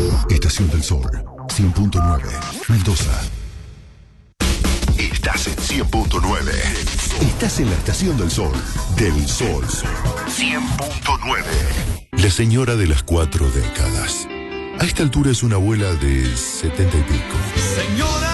Estación del Sol, 100.9, Mendoza. Estás en 100.9. Estás en la Estación del Sol. Del Sol. 100.9. La señora de las 4 décadas. A esta altura es una abuela de 70 y pico. Señora.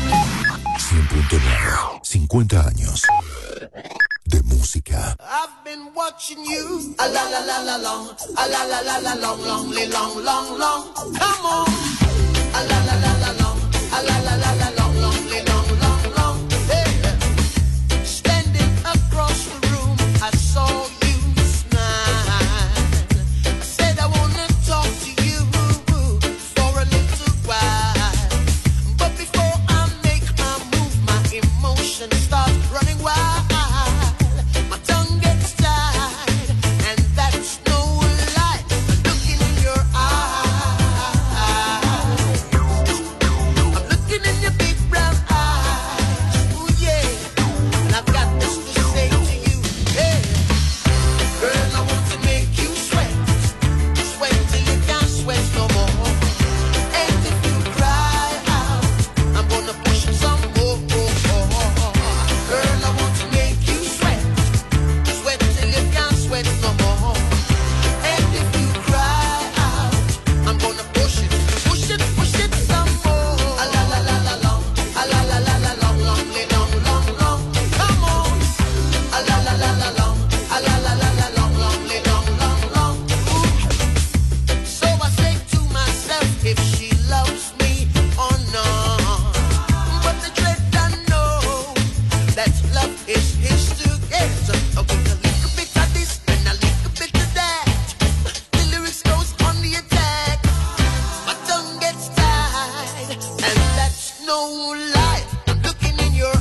100.9. 50 años de música. I've been watching you. A la la la la long. A la la la la long, long, long, long, long. Come on. A la la la la long. A la la la la long, long, long, long, long. Hey. Standing across the room, I saw you smile. I said I wanna talk to you for a little while. But before I make my move, my emotions start running wild. My tongue gets tied, and that's no lie. I'm looking in your eyes. I'm looking in your big brown eyes. Ooh, yeah. And I've got this to say to you. Hey, girl, I want to make you sweat. Sweat till you can't sweat no more. And if you cry out, I'm gonna push you some more. Girl, I want to make you sweat. Sweat till you can't sweat no more. And if you cry out, I'm gonna push it some more. A la la la la long, a la la la la long, long, long, long, long. Come on. A la la la la long, a la la la la long, long, long, long, long. Ooh. So I say to myself, if she loves me or not. But the dread I know that love is his to get. So okay, a little bit of this and a little bit of that. The lyrics goes on the attack. My tongue gets tied, and that's no lie. I'm looking in your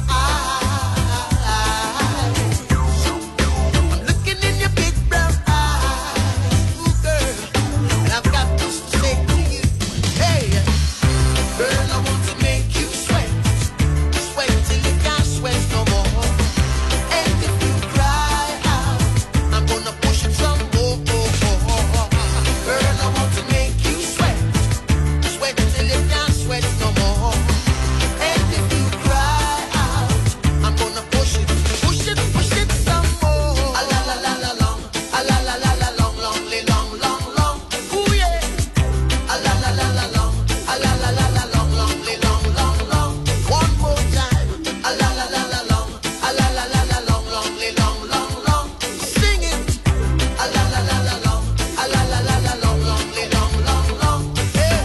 eyes. I'm looking in your big brown eyes, ooh, girl. And I've got this to say to you. Hey, girl, I want to make you sweat. Sweat till you can't sweat no more. And if you cry out, I'm gonna push it some more. Girl, I want to make you sweat. Sweat till you can't sweat no more. And if you cry out, I'm gonna push it some more. A la la la la long, a la la la la long, long, long, long, long. Ooh yeah. A la la la la long, a la la la la long, long, long, long, long. One more time. A la la la la long, a la la la la long, long, long, long, long. Sing it. A la la la la long, a la la la la long, long, long, long, long. Yeah.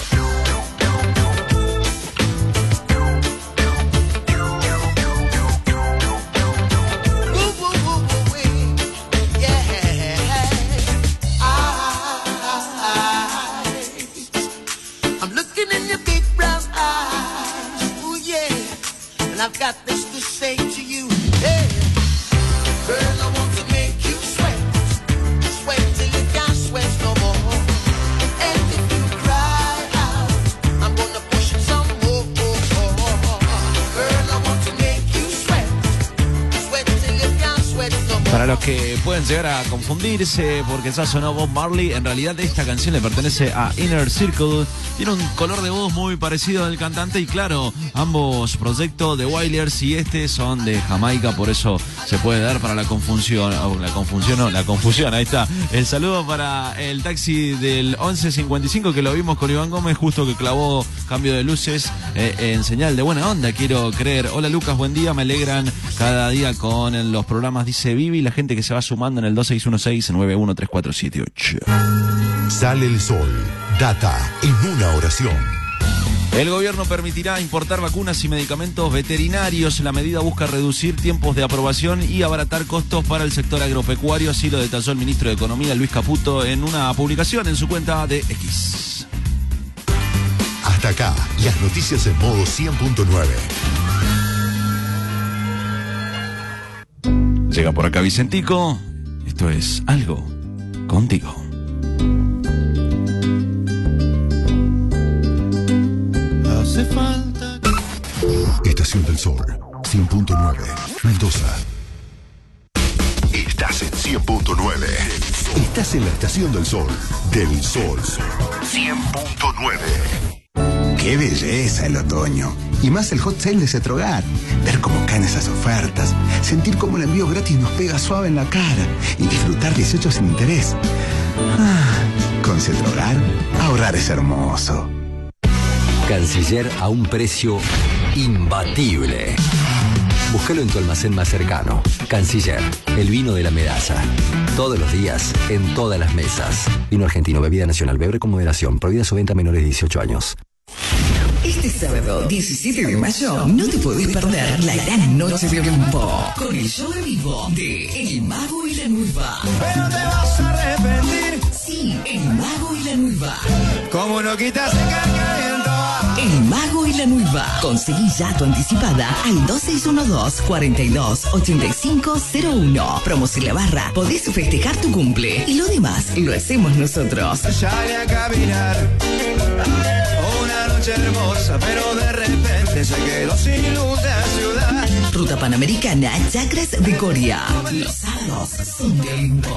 Woo, woo, woo, woo, wee. Yeah. I'm looking in your big brown eyes. Ooh, yeah. And I've got this to say to you. Hey, girl, I want to make you sweat. Sweat till you can't sweat no more. And if you cry out, I'm gonna push it some more. Girl, I want to make you sweat. Sweat till you can't sweat no more. Para los que pueden llegar a confundirse porque ya sonó Bob Marley, en realidad esta canción le pertenece a Inner Circle. Tiene un color de voz muy parecido al cantante y claro, ambos proyectos de Wailers y este son de Jamaica, por eso se puede dar para la confusión, la confusión, ahí está. El saludo para el taxi del 1155 que lo vimos con Iván Gómez, justo que clavó cambio de luces en señal de buena onda, quiero creer. Hola Lucas, buen día, me alegran cada día con los programas, dice Vivi, la gente que se va sumando en el 2616-913478. Sale el sol. Data en una oración. El gobierno permitirá importar vacunas y medicamentos veterinarios. La medida busca reducir tiempos de aprobación y abaratar costos para el sector agropecuario. Así lo detalló el ministro de Economía, Luis Caputo, en una publicación en su cuenta de X. Hasta acá, las noticias en modo 100.9. Llega por acá Vicentico. Esto es Algo Contigo. Hace falta. Estación del Sol, 100.9, Mendoza. Estás en 100.9. Estás Estás en la Estación del Sol. Del Sol 100.9. ¡Qué belleza el otoño! Y más el hot sale de Cetrogar. Ver cómo caen esas ofertas, sentir cómo el envío gratis nos pega suave en la cara y disfrutar 18 sin interés. Con Cetrogar, ahorrar es hermoso. Canciller a un precio imbatible. Búscalo en tu almacén más cercano. Canciller, el vino de la Medalla. Todos los días, en todas las mesas. Vino argentino, bebida nacional, beber con moderación. Prohibida su venta a menores de 18 años. Este sábado, 17 de mayo, no te podés perder la gran noche de Olimpo con el show en vivo de El Mago y la Nueva. Pero te vas a arrepentir. Sí, El Mago y la Nueva. ¿Cómo no quitas el cargamento? El Mago y la Nueva. Conseguí ya tu anticipada al 2612-428501. Promos La Barra. Podés festejar tu cumple. Y lo demás lo hacemos nosotros. Sale a caminar. Una noche hermosa, pero de repente se quedó sin luz la ciudad. Ruta Panamericana, Chacras de Coria. Los sábados son de Olimpo.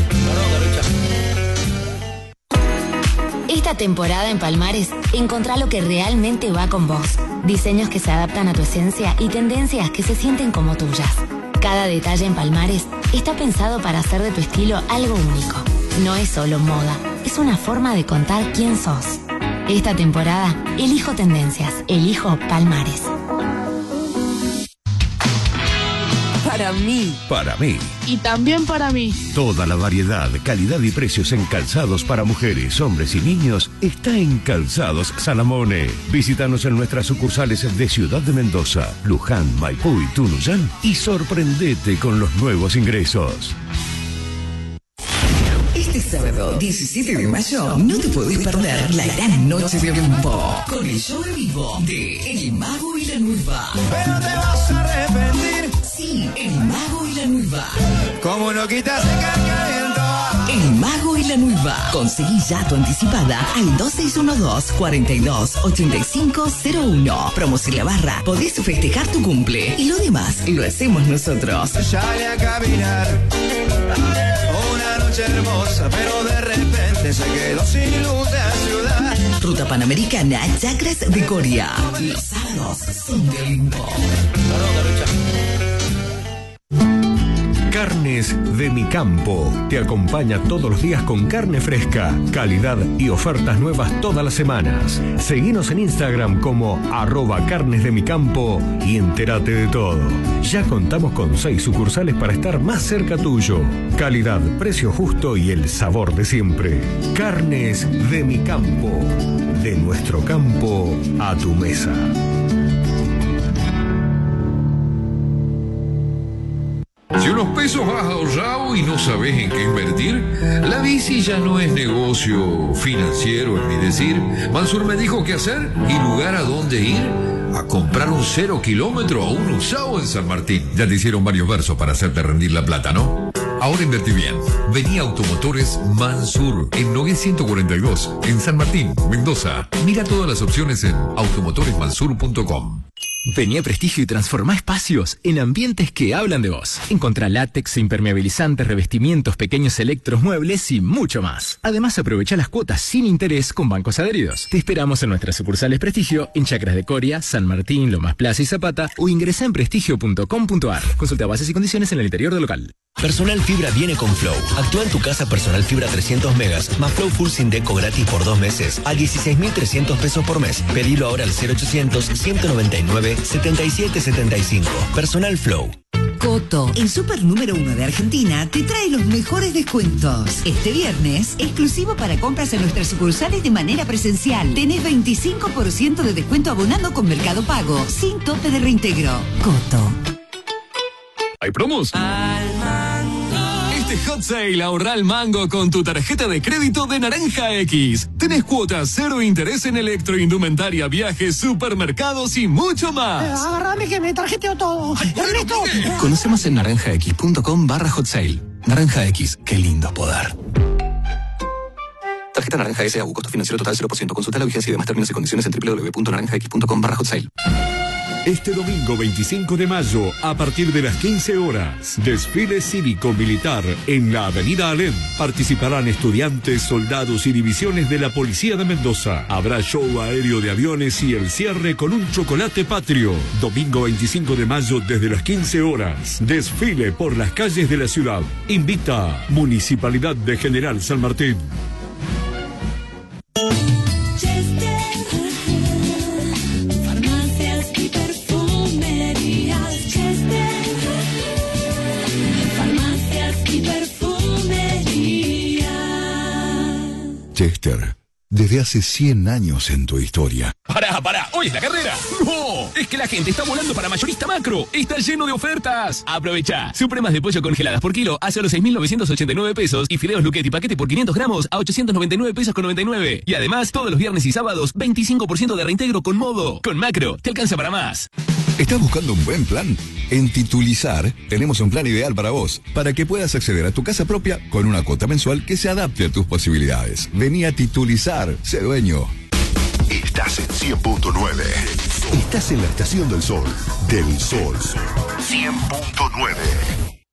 Esta temporada en Palmares, encontrá lo que realmente va con vos. Diseños que se adaptan a tu esencia y tendencias que se sienten como tuyas. Cada detalle en Palmares está pensado para hacer de tu estilo algo único. No es solo moda, es una forma de contar quién sos. Esta temporada, elijo tendencias, elijo Palmares. Para mí. Para mí. Y también para mí. Toda la variedad, calidad y precios en calzados para mujeres, hombres y niños está en Calzados Salamone. Visítanos en nuestras sucursales de Ciudad de Mendoza, Luján, Maipú y Tunuyán y sorprendete con los nuevos ingresos. Este sábado, 17 de mayo, no te podés perder la gran noche de Olimpo con el show en vivo de El Mago y la Nueva. Pero te vas a arrepentir. Sí, El Mago y la Nueva. ¿Cómo no quitas el cargamento? El Mago y la Nueva. Conseguí ya tu anticipada al 2612-428501. Promos La Barra. Podés festejar tu cumple. Y lo demás lo hacemos nosotros. Sale a caminar. Una noche hermosa, pero de repente se quedó sin luz la ciudad. Ruta Panamericana, Chacras de Coria. Los sábados son de Olimpo. Carnes de mi campo. Te acompaña todos los días con carne fresca, calidad y ofertas nuevas todas las semanas. Seguinos en Instagram como @carnesdemicampo y entérate de todo. Ya contamos con 6 sucursales para estar más cerca tuyo. Calidad, precio justo y el sabor de siempre. Carnes de mi campo. De nuestro campo a tu mesa. Si unos pesos has ahorrado y no sabes en qué invertir, la bici ya no es negocio financiero, en mi decir. Mansur me dijo qué hacer y lugar a dónde ir. A comprar un 0 kilómetro o un usado en San Martín. Ya te hicieron varios versos para hacerte rendir la plata, ¿no? Ahora invertí bien. Vení a Automotores Mansur, en Nogué 142, en San Martín, Mendoza. Mira todas las opciones en automotoresmansur.com. Vení a Prestigio y transformá espacios en ambientes que hablan de vos. Encontrá látex, impermeabilizantes, revestimientos, pequeños electros, muebles y mucho más. Además, aprovecha las cuotas sin interés con bancos adheridos. Te esperamos en nuestras sucursales Prestigio, en Chacras de Coria, San Martín, Lomas Plaza y Zapata, o ingresá en prestigio.com.ar. Consulta bases y condiciones en el interior del local. Personal Fibra viene con Flow. Actúa en tu casa Personal Fibra 300 megas, más Flow Full sin deco gratis por 2 meses, a 16.300 pesos por mes. Pedilo ahora al 0800-199-7775. Personal Flow. Coto, el super número 1 de Argentina, te trae los mejores descuentos. Este viernes, exclusivo para compras en nuestras sucursales de manera presencial. Tenés 25% de descuento abonando con Mercado Pago, sin tope de reintegro. Coto. ¿Hay promos? Este hot sale ahorra al mango con tu tarjeta de crédito de Naranja X. Tenés cuotas, 0 interés en electroindumentaria, viajes, supermercados y mucho más. Agárrame que me tarjeteo todo. Ernesto. Conocemos en naranjax.com/hot sale. Naranja X, qué lindo poder. Tarjeta Naranja S.A.U. Costo financiero total 0%. Consulta la vigencia y demás términos y condiciones en www.naranjax.com/hot sale. Este domingo 25 de mayo, a partir de las 15 horas, desfile cívico-militar en la Avenida Alem. Participarán estudiantes, soldados y divisiones de la Policía de Mendoza. Habrá show aéreo de aviones y el cierre con un chocolate patrio. Domingo 25 de mayo desde las 15 horas. Desfile por las calles de la ciudad. Invita Municipalidad de General San Martín. Farmacias y perfumerías Chester. Farmacias y perfumerías. Chester, desde hace 100 años en tu historia. ¡Pará! ¡Hoy es la carrera! ¡No! Es que la gente está volando para Mayorista Macro. Está lleno de ofertas. Aprovecha. Supremas de pollo congeladas por kilo a solo 6.989 pesos y fideos Luquetti paquete por 500 gramos a 899 pesos con 99. Y además, todos los viernes y sábados, 25% de reintegro con Modo. Con Macro, te alcanza para más. ¿Estás buscando un buen plan? En Titulizar tenemos un plan ideal para vos, para que puedas acceder a tu casa propia con una cuota mensual que se adapte a tus posibilidades. Vení a Titulizar, sé dueño. Estás en 100.9. Estás en la estación del sol. Del sol. 100.9.